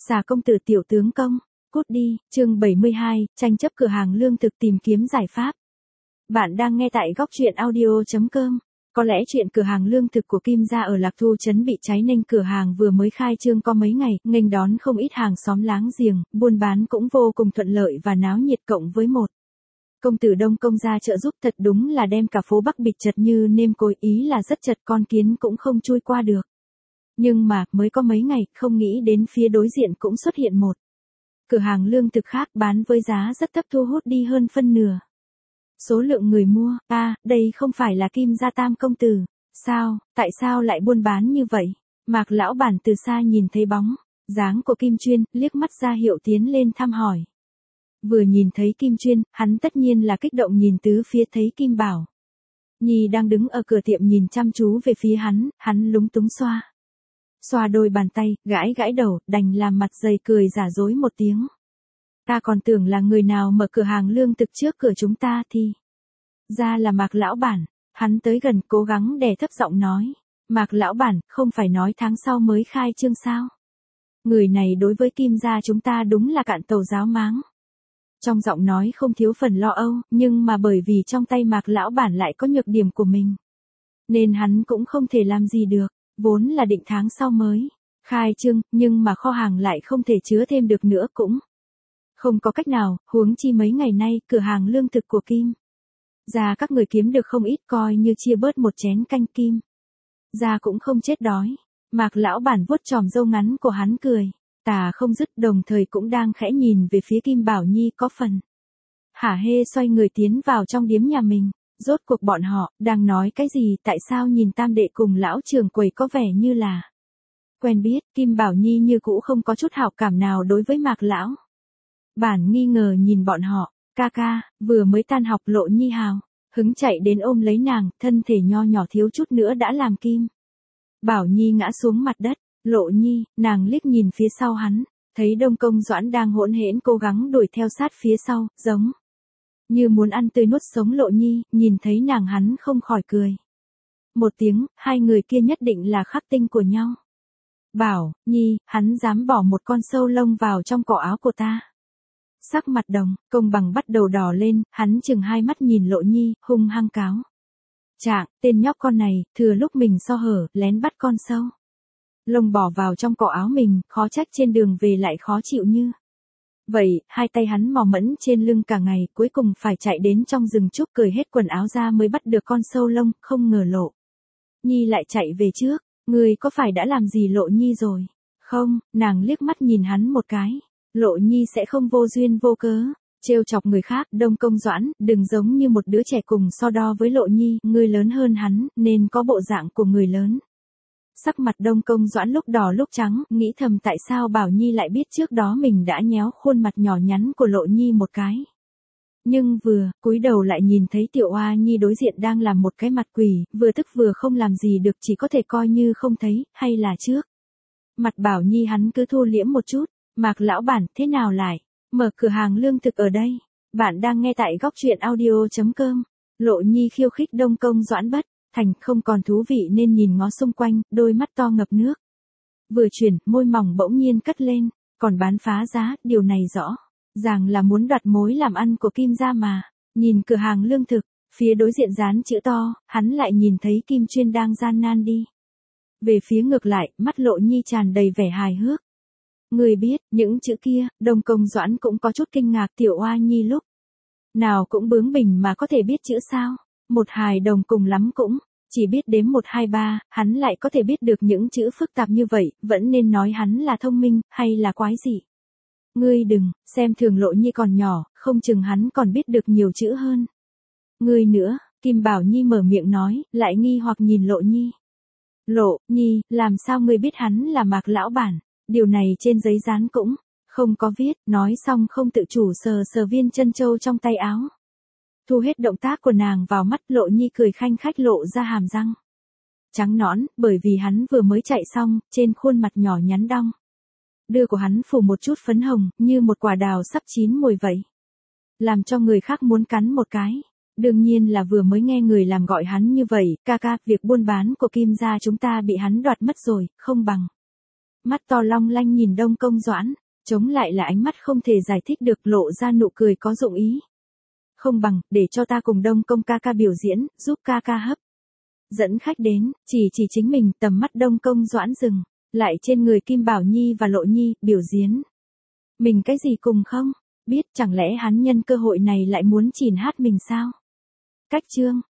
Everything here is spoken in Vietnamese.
Xà công tử tiểu tướng công, cút đi, chương 72, tranh chấp cửa hàng lương thực tìm kiếm giải pháp. Bạn đang nghe tại góc truyện audio.com. Có lẽ chuyện cửa hàng lương thực của Kim gia ở Lạc Thu trấn bị cháy nên cửa hàng vừa mới khai trương có mấy ngày, nghênh đón không ít hàng xóm láng giềng, buôn bán cũng vô cùng thuận lợi và náo nhiệt cộng với một. Công tử Đông Công gia trợ giúp thật đúng là đem cả phố Bắc bịt chật như nêm cối, ý là rất chật, con kiến cũng không chui qua được. Nhưng mà, mới có mấy ngày, không nghĩ đến phía đối diện cũng xuất hiện một cửa hàng lương thực khác bán với giá rất thấp, thu hút đi hơn phân nửa số lượng người mua. Đây không phải là Kim gia Tam công tử. Sao, tại sao lại buôn bán như vậy? Mạc lão bản từ xa nhìn thấy bóng dáng của Kim Chuyên, liếc mắt ra hiệu tiến lên thăm hỏi. Vừa nhìn thấy Kim Chuyên, hắn tất nhiên là kích động nhìn tứ phía, thấy Kim Bảo Nhi đang đứng ở cửa tiệm nhìn chăm chú về phía hắn lúng túng xoa đôi bàn tay, gãi đầu, đành làm mặt dày cười giả dối một tiếng. Ta còn tưởng là người nào mở cửa hàng lương thực trước cửa chúng ta thì ra là Mạc lão bản. Hắn tới gần cố gắng đè thấp giọng nói. Mạc lão bản, không phải nói tháng sau mới khai trương sao? Người này đối với Kim gia chúng ta đúng là cạn tàu giáo máng. Trong giọng nói không thiếu phần lo âu, nhưng mà bởi vì trong tay Mạc lão bản lại có nhược điểm của mình, nên hắn cũng không thể làm gì được. Vốn là định tháng sau mới khai trương, nhưng mà kho hàng lại không thể chứa thêm được nữa, cũng không có cách nào, huống chi mấy ngày nay cửa hàng lương thực của Kim gia các người kiếm được không ít, coi như chia bớt một chén canh Kim gia cũng không chết đói. Mạc lão bản vuốt chòm râu ngắn của hắn cười tà không dứt, đồng thời cũng đang khẽ nhìn về phía Kim Bảo Nhi có phần hả hê, xoay người tiến vào trong điếm nhà mình. Rốt cuộc bọn họ đang nói cái gì? Tại sao nhìn tam đệ cùng lão trưởng quầy có vẻ như là quen biết? Kim Bảo Nhi như cũ không có chút hảo cảm nào đối với Mạc lão bản, nghi ngờ nhìn bọn họ. Ca, vừa mới tan học Lộ Nhi hào hứng chạy đến ôm lấy nàng, thân thể nho nhỏ thiếu chút nữa đã làm Kim Bảo Nhi ngã xuống mặt đất. Lộ Nhi, nàng liếc nhìn phía sau hắn, thấy Đông Công Doãn đang hỗn hển cố gắng đuổi theo sát phía sau, giống như muốn ăn tươi nuốt sống Lộ Nhi. Nhìn thấy nàng hắn không khỏi cười một tiếng, hai người kia nhất định là khắc tinh của nhau. Bảo Nhi, hắn dám bỏ một con sâu lông vào trong cổ áo của ta. Sắc mặt Đồng Công Bằng bắt đầu đỏ lên, hắn chừng hai mắt nhìn Lộ Nhi, hung hăng cáo trạng, tên nhóc con này, thừa lúc mình so hở, lén bắt con sâu lông bỏ vào trong cổ áo mình, khó trách trên đường về lại khó chịu như vậy. Hai tay hắn mò mẫm trên lưng cả ngày, cuối cùng phải chạy đến trong rừng trúc cởi hết quần áo ra mới bắt được con sâu lông. Không ngờ Lộ Nhi lại chạy về trước. Ngươi có phải đã làm gì Lộ Nhi rồi không? Nàng liếc mắt nhìn hắn một cái. Lộ Nhi sẽ không vô duyên vô cớ trêu chọc người khác. Đông Công Doãn, đừng giống như một đứa trẻ cùng so đo với Lộ Nhi, ngươi lớn hơn hắn, nên có bộ dạng của người lớn. Sắc mặt Đông Công Doãn lúc đỏ lúc trắng, nghĩ thầm tại sao Bảo Nhi lại biết trước đó mình đã nhéo khuôn mặt nhỏ nhắn của Lộ Nhi một cái. Nhưng vừa cúi đầu lại nhìn thấy Tiểu Oa Nhi đối diện đang làm một cái mặt quỷ, vừa tức vừa không làm gì được, chỉ có thể coi như không thấy. Hay là trước mặt Bảo Nhi hắn cứ thu liễm một chút. Mạc lão bản, thế nào lại mở cửa hàng lương thực ở đây? Bạn đang nghe tại góc truyện audio.com. Lộ Nhi khiêu khích Đông Công Doãn bất thành không còn thú vị nên nhìn ngó xung quanh, đôi mắt to ngập nước. Vừa chuyển, môi mỏng bỗng nhiên cất lên, còn bán phá giá, điều này rõ ràng là muốn đoạt mối làm ăn của Kim gia mà. Nhìn cửa hàng lương thực, phía đối diện dán chữ to, hắn lại nhìn thấy Kim Chuyên đang gian nan đi về phía ngược lại, mắt Lộ Nhi tràn đầy vẻ hài hước. Người biết, những chữ kia, Đông Công Doãn cũng có chút kinh ngạc, Tiểu Oa Nhi lúc nào cũng bướng bỉnh mà có thể biết chữ sao? Một hài đồng cùng lắm cũng chỉ biết đếm 1 2 3, hắn lại có thể biết được những chữ phức tạp như vậy, vẫn nên nói hắn là thông minh, hay là quái gì? Ngươi đừng xem thường Lộ Nhi còn nhỏ, không chừng hắn còn biết được nhiều chữ hơn ngươi nữa. Kim Bảo Nhi mở miệng nói, lại nghi hoặc nhìn Lộ Nhi. Lộ Nhi, làm sao ngươi biết hắn là Mạc lão bản? Điều này trên giấy dán cũng không có viết. Nói xong không tự chủ sờ viên chân châu trong tay áo. Thu hết động tác của nàng vào mắt, Lộ Nhi cười khanh khách lộ ra hàm răng trắng nõn, bởi vì hắn vừa mới chạy xong, trên khuôn mặt nhỏ nhắn đong đưa của hắn phủ một chút phấn hồng, như một quả đào sắp chín mùi vậy, làm cho người khác muốn cắn một cái. Đương nhiên là vừa mới nghe người làm gọi hắn như vậy. Ca, việc buôn bán của Kim gia chúng ta bị hắn đoạt mất rồi, không bằng Mắt to long lanh nhìn Đông Công Doãn, chống lại là ánh mắt không thể giải thích được, lộ ra nụ cười có dụng ý. Không bằng, để cho ta cùng Đông Công ca ca biểu diễn, giúp ca ca hấp. Dẫn khách đến, chỉ chính mình, tầm mắt Đông Công Doãn dừng, lại trên người Kim Bảo Nhi và Lộ Nhi, biểu diễn. Mình cái gì cùng không? Biết, chẳng lẽ hắn nhân cơ hội này lại muốn chìn hát mình sao? Cách chương.